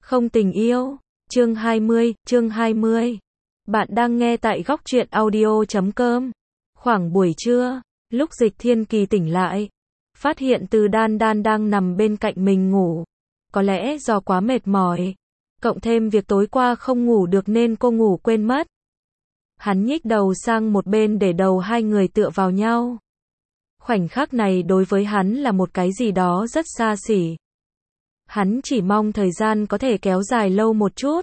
Không tình yêu. Chương 20. Bạn đang nghe tại góc truyện audio.com. Khoảng buổi trưa, lúc Dịch Thiên Kỳ tỉnh lại, phát hiện Từ Đan Đan đang nằm bên cạnh mình ngủ. Có lẽ do quá mệt mỏi, cộng thêm việc tối qua không ngủ được nên cô ngủ quên mất. Hắn nhích đầu sang một bên để đầu hai người tựa vào nhau. Khoảnh khắc này đối với hắn là một cái gì đó rất xa xỉ. Hắn chỉ mong thời gian có thể kéo dài lâu một chút.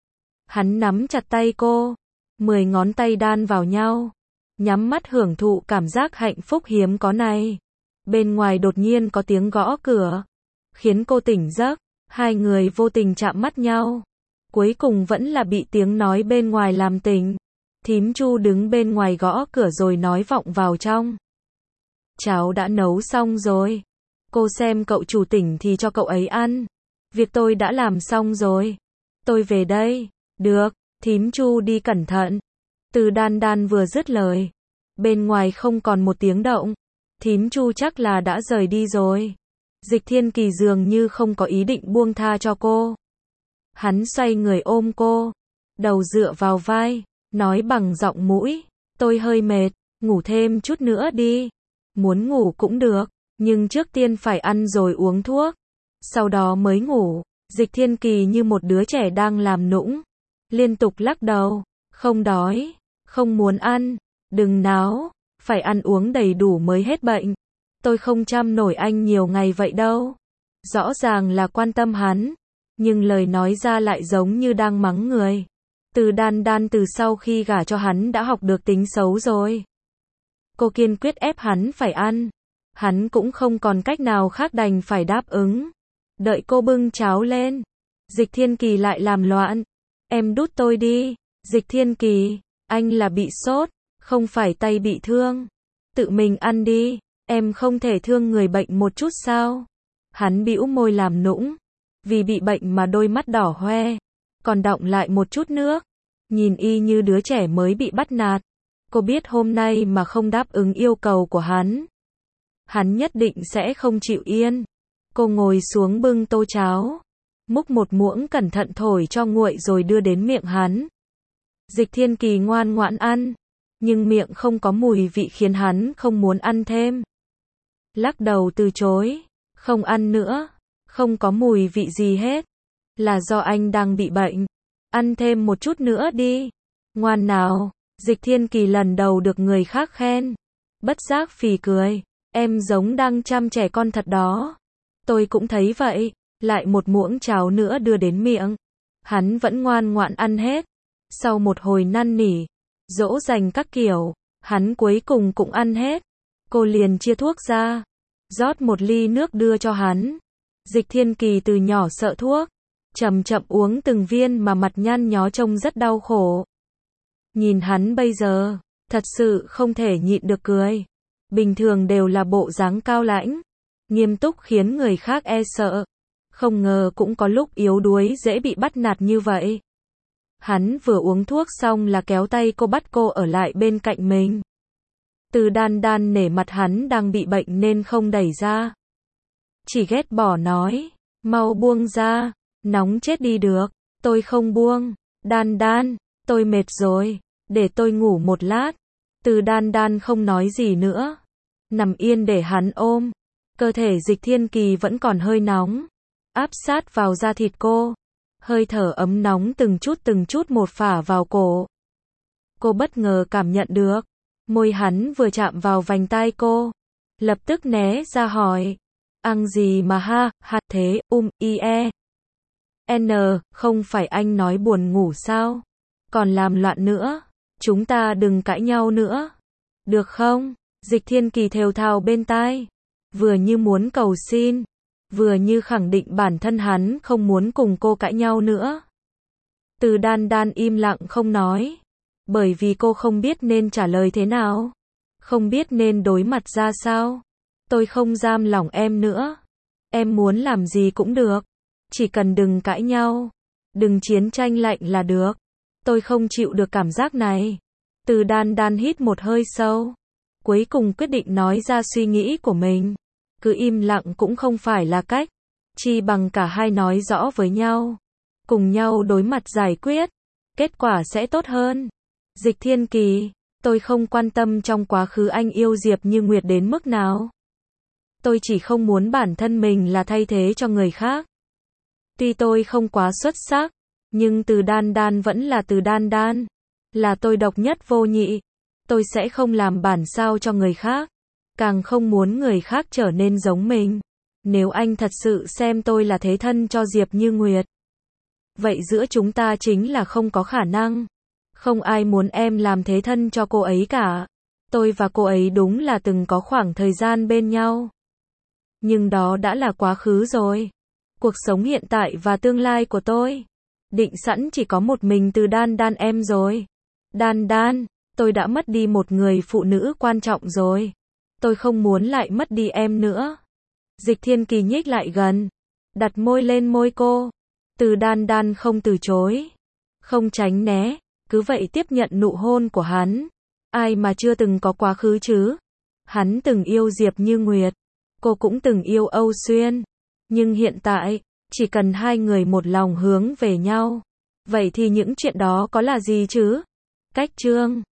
Hắn nắm chặt tay cô, 10 ngón tay đan vào nhau, nhắm mắt hưởng thụ cảm giác hạnh phúc hiếm có này. Bên ngoài đột nhiên có tiếng gõ cửa, khiến cô tỉnh giấc, hai người vô tình chạm mắt nhau. Cuối cùng vẫn là bị tiếng nói bên ngoài làm tỉnh. Thím Chu đứng bên ngoài gõ cửa rồi nói vọng vào trong. Cháo đã nấu xong rồi. Cô xem cậu chủ tỉnh thì cho cậu ấy ăn. Việc tôi đã làm xong rồi. Tôi về đây. Được, thím Chu đi cẩn thận. Từ Đan Đan vừa dứt lời, bên ngoài không còn một tiếng động. Thím Chu chắc là đã rời đi rồi. Dịch Thiên Kỳ dường như không có ý định buông tha cho cô. Hắn xoay người ôm cô, đầu dựa vào vai, nói bằng giọng mũi, tôi hơi mệt, ngủ thêm chút nữa đi. Muốn ngủ cũng được, nhưng trước tiên phải ăn rồi uống thuốc, sau đó mới ngủ. Dịch Thiên Kỳ như một đứa trẻ đang làm nũng, liên tục lắc đầu, không đói, không muốn ăn, đừng náo, phải ăn uống đầy đủ mới hết bệnh. Tôi không chăm nổi anh nhiều ngày vậy đâu. Rõ ràng là quan tâm hắn, nhưng lời nói ra lại giống như đang mắng người. Từ Đan Đan từ sau khi gả cho hắn đã học được tính xấu rồi. Cô kiên quyết ép hắn phải ăn. Hắn cũng không còn cách nào khác đành phải đáp ứng. Đợi cô bưng cháo lên, Dịch Thiên Kỳ lại làm loạn. Em đút tôi đi. Dịch Thiên Kỳ, anh là bị sốt, không phải tay bị thương. Tự mình ăn đi, em không thể thương người bệnh một chút sao? Hắn bĩu môi làm nũng, vì bị bệnh mà đôi mắt đỏ hoe, còn đọng lại một chút nước, nhìn y như đứa trẻ mới bị bắt nạt. Cô biết hôm nay mà không đáp ứng yêu cầu của hắn nhất định sẽ không chịu yên. Cô ngồi xuống bưng tô cháo, múc một muỗng cẩn thận thổi cho nguội rồi đưa đến miệng hắn. Dịch Thiên Kỳ ngoan ngoãn ăn, nhưng miệng không có mùi vị khiến hắn không muốn ăn thêm. Lắc đầu từ chối, không ăn nữa, không có mùi vị gì hết. Là do anh đang bị bệnh, ăn thêm một chút nữa đi. Ngoan nào. Dịch Thiên Kỳ lần đầu được người khác khen, bất giác phì cười, em giống đang chăm trẻ con thật đó. Tôi cũng thấy vậy. Lại một muỗng cháo nữa đưa đến miệng. Hắn vẫn ngoan ngoãn ăn hết. Sau một hồi năn nỉ, dỗ dành các kiểu, hắn cuối cùng cũng ăn hết. Cô liền chia thuốc ra, rót một ly nước đưa cho hắn. Dịch Thiên Kỳ từ nhỏ sợ thuốc, chậm chậm uống từng viên mà mặt nhăn nhó trông rất đau khổ. Nhìn hắn bây giờ, thật sự không thể nhịn được cười. Bình thường đều là bộ dáng cao lãnh, nghiêm túc khiến người khác e sợ. Không ngờ cũng có lúc yếu đuối dễ bị bắt nạt như vậy. Hắn vừa uống thuốc xong là kéo tay cô bắt cô ở lại bên cạnh mình. Từ Đan Đan nể mặt hắn đang bị bệnh nên không đẩy ra. Chỉ ghét bỏ nói, mau buông ra, nóng chết đi được. Tôi không buông. Đan Đan, tôi mệt rồi, để tôi ngủ một lát. Từ Đan Đan không nói gì nữa, nằm yên để hắn ôm. Cơ thể Dịch Thiên Kỳ vẫn còn hơi nóng, áp sát vào da thịt cô. Hơi thở ấm nóng từng chút một phả vào cổ. Cô bất ngờ cảm nhận được, môi hắn vừa chạm vào vành tai cô, lập tức né ra hỏi, ăn gì mà ha thế, ie. N, không phải anh nói buồn ngủ sao? Còn làm loạn nữa, chúng ta đừng cãi nhau nữa. Được không? Dịch Thiên Kỳ thều thào bên tai, vừa như muốn cầu xin, vừa như khẳng định bản thân hắn không muốn cùng cô cãi nhau nữa. Từ Đan Đan im lặng không nói, bởi vì cô không biết nên trả lời thế nào, không biết nên đối mặt ra sao. Tôi không giam lỏng em nữa, em muốn làm gì cũng được, chỉ cần đừng cãi nhau, đừng chiến tranh lạnh là được. Tôi không chịu được cảm giác này. Từ Đan Đan hít một hơi sâu, cuối cùng quyết định nói ra suy nghĩ của mình. Cứ im lặng cũng không phải là cách, chi bằng cả hai nói rõ với nhau. cùng nhau đối mặt giải quyết, kết quả sẽ tốt hơn. Dịch Thiên Kỳ, tôi không quan tâm trong quá khứ anh yêu Diệp Như Nguyệt đến mức nào. Tôi chỉ không muốn bản thân mình là thay thế cho người khác. Tuy tôi không quá xuất sắc, nhưng Từ Đan Đan vẫn là Từ Đan Đan. Là tôi độc nhất vô nhị. Tôi sẽ không làm bản sao cho người khác. Càng không muốn người khác trở nên giống mình. Nếu anh thật sự xem tôi là thế thân cho Diệp Như Nguyệt, vậy giữa chúng ta chính là không có khả năng. Không ai muốn em làm thế thân cho cô ấy cả. Tôi và cô ấy đúng là từng có khoảng thời gian bên nhau. Nhưng đó đã là quá khứ rồi. Cuộc sống hiện tại và tương lai của tôi định sẵn chỉ có một mình Từ Đan Đan em rồi. Đan Đan, tôi đã mất đi một người phụ nữ quan trọng rồi. Tôi không muốn lại mất đi em nữa. Dịch Thiên Kỳ nhích lại gần, đặt môi lên môi cô. Từ Đan Đan không từ chối, không tránh né, cứ vậy tiếp nhận nụ hôn của hắn. Ai mà chưa từng có quá khứ chứ? Hắn từng yêu Diệp Như Nguyệt, cô cũng từng yêu Âu Xuyên. Nhưng hiện tại, chỉ cần hai người một lòng hướng về nhau, vậy thì những chuyện đó có là gì chứ? Cách chương